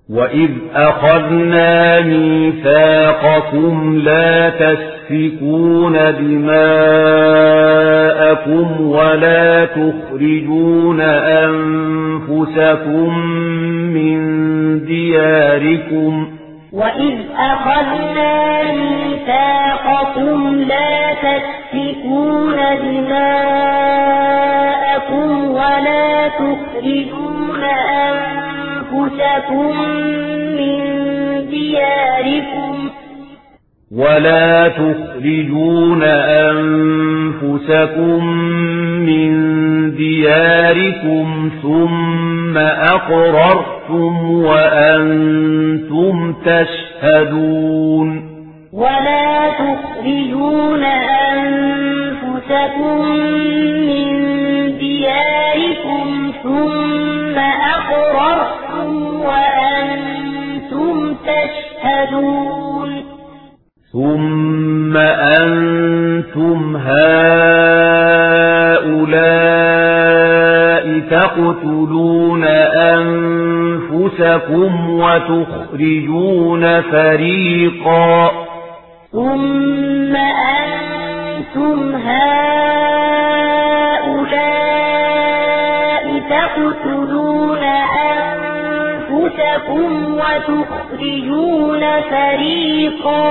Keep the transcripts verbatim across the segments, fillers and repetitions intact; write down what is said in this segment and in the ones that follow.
وَإِذْ أَخَذْنَا مِيثَاقَكُمْ لَا تَسْفِكُونَ دِمَاءَكُمْ وَلَا تُخْرِجُونَ أَنفُسَكُمْ مِنْ دِيَارِكُمْ وَإِذْ أَخَذْنَا مِيثَاقَكُمْ لَا تَسْفِكُونَ دِمَاءَكُمْ وَلَا تُخْرِجُونَ أَنفُسَكُمْ مِنْ دِيَارِكُمْ وَلَا تُخْرِجُونَ أَنفُسَكُمْ مِنْ دِيَارِكُمْ ثُمَّ أَقْرَرْتُمْ وَأَنْتُمْ تَشْهَدُونَ وَلَا تُخْرِجُونَ أَنفُسَكُمْ مِنْ دِيَارِكُمْ ثُمَّ أَقْرَرْتُمْ وَأَنْتُمْ تَشْهَدُونَ ثُمَّ أَنْتُمْ هَؤُلَاءِ تَقْتُلُونَ أَنفُسَكُمْ وَتُخْرِجُونَ فَرِيقًا ثُمَّ أَنْتُمْ هَؤُلَاءِ تَقْتُلُونَ أَنفُسَكُمْ وَتُخْرِجُونَ فَرِيقًا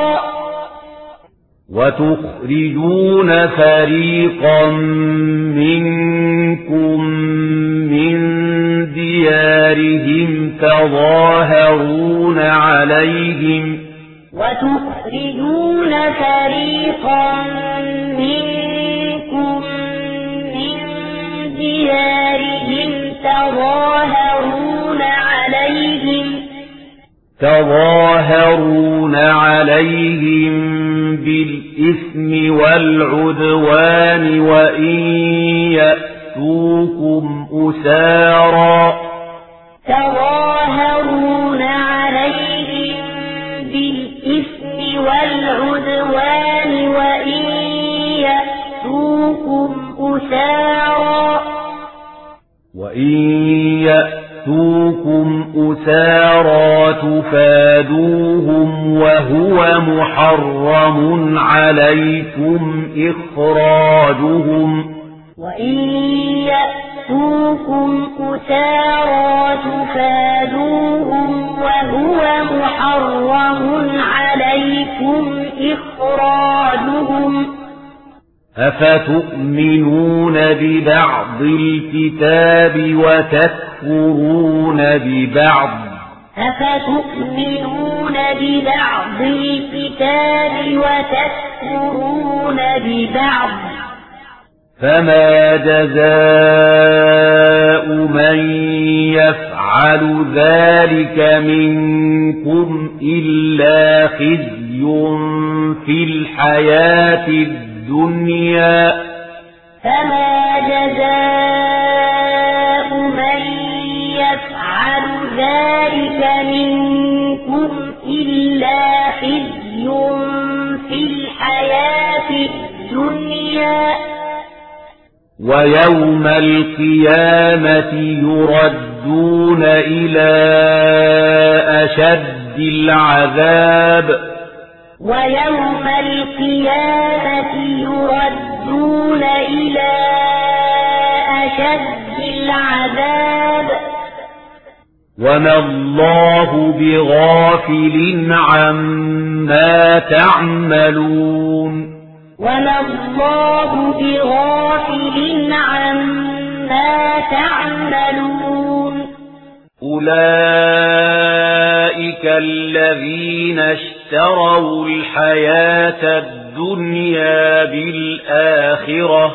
وَتُخْرِجُونَ فَرِيقًا مِنْكُمْ مِنْ دِيَارِهِمْ تَظَاهَرُونَ عَلَيْهِمْ وَتُخْرِجُونَ فَرِيقًا مِنْكُمْ مِنْ دِيَارِهِمْ تَظَاهَرُونَ عَلَيْهِمْ تَظَاهَرُونَ عَلَيْهِمْ بِالْإِثْمِ وَالْعُدْوَانِ وَإِنْ يَأْتُوكُمْ أُسَارَى تَظَاهَرُونَ عَلَيْهِمْ بِالْإِثْمِ وَالْعُدْوَانِ وَإِنْ يَأْتُوكُمْ أُسَارَى وَإِنْ يَأْتُوكُمْ أُسَارَى تُفَادُوهُمْ وَهُوَ مُحَرَّمٌ عَلَيْكُمْ إِخْرَاجُهُمْ وَإِنْ يَأْتُوكُمْ أُسَارَى تُفَادُوهُمْ وَهُوَ مُحَرَّمٌ عَلَيْكُمْ إِخْرَاجُهُمْ أَفَتُؤْمِنُونَ بِبَعْضِ الْكِتَابِ وَتَكْفُرُونَ بِبَعْضٍ أَفَتُؤْمِنُونَ بِبَعْضِ الْكِتَابِ وَتَكْفُرُونَ بِبَعْضٍ فَمَا جَزَاءُ مَنْ يَفْعَلُ ذَلِكَ مِنْكُمْ إِلَّا خِزْيٌ فِي الْحَيَاةِ الدُّنْيَا فَمَا جَزَاءُ مَنْ يَفْعَلُ ذَلِكَ مِنْكُمْ إِلَّا خِزْيٌ فِي الْحَيَاةِ الدُّنْيَا وَيَوْمَ الْقِيَامَةِ يُرَدُّونَ إِلَى أَشَدِّ الْعَذَابِ وَيَوْمَ الْقِيَامَةِ يُرَدُّونَ إِلَى أَشَدِّ الْعَذَابِ وَمَا اللَّهُ بِغَافِلٍ عَمَّا تَعْمَلُونَ وَمَا اللَّهُ بِغَافِلٍ عَمَّا تَعْمَلُونَ أُولَئِكَ الَّذِينَ اشْتَرَوُا الْحَيَاةَ الدُّنْيَا بِالْآخِرَةِ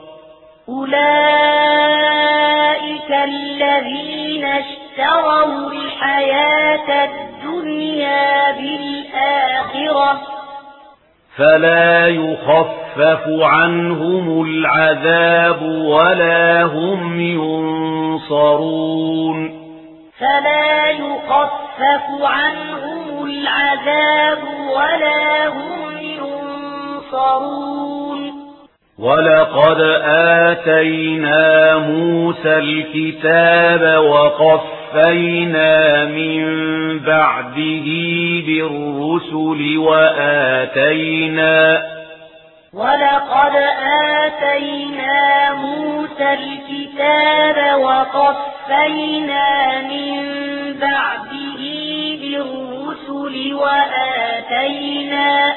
أُولَئِكَ الَّذِينَ اشْتَرَوُا الْحَيَاةَ الدُّنْيا بِالْآخِرَةِ فَلَا يُخَفَّفُ عَنْهُمُ الْعَذَابُ وَلَا هُمْ يُنصَرُونَ فَلَا يُخَفَّفُ عَنْهُمُ الْعَذَابُ وَلَا هُمْ يُنصَرُونَ وَلَقَدْ آتَيْنَا مُوسَى الْكِتَابَ وَقَفَّيْنَا مِنْ بعده بالرسل وآتينا ولقد آتينا موسى الكتاب وقفينا من بعده بالرسل وآتينا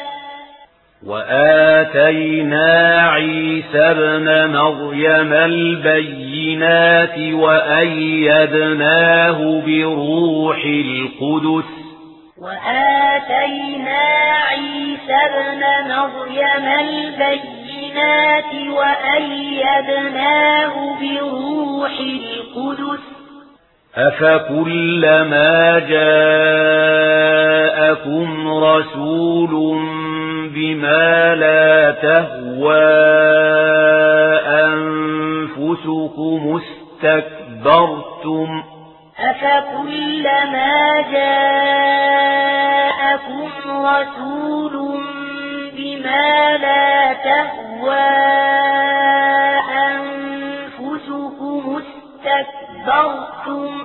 وآتينا عيسى ابن مريم البينات وأيدناه بروح القدس وآتينا عيسى ابن مريم البينات وأيدناه بروح القدس أفكلما جاءكم رسول بما لا تهوى أنفسكم استكبرتم أفكلما جاءكم رسول بما لا تهوى أنفسكم استكبرتم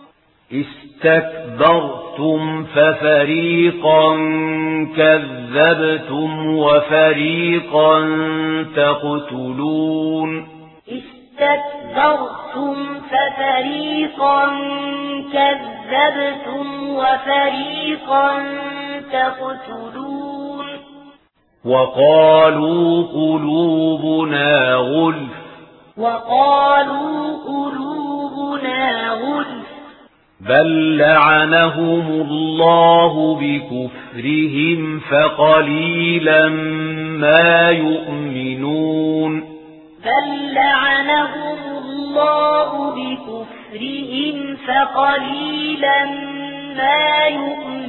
استكبرتم ففريقا كذبتم وفريقا تقتلون استكبرتم ففريقا كذبتم وفريقا تقتلون وقالوا قلوبنا غلف وقالوا قلوبنا غلف بل لعنهم الله بكفرهم فقليلا ما يؤمنون بل لعنهم الله بكفرهم فقليلا ما يؤمنون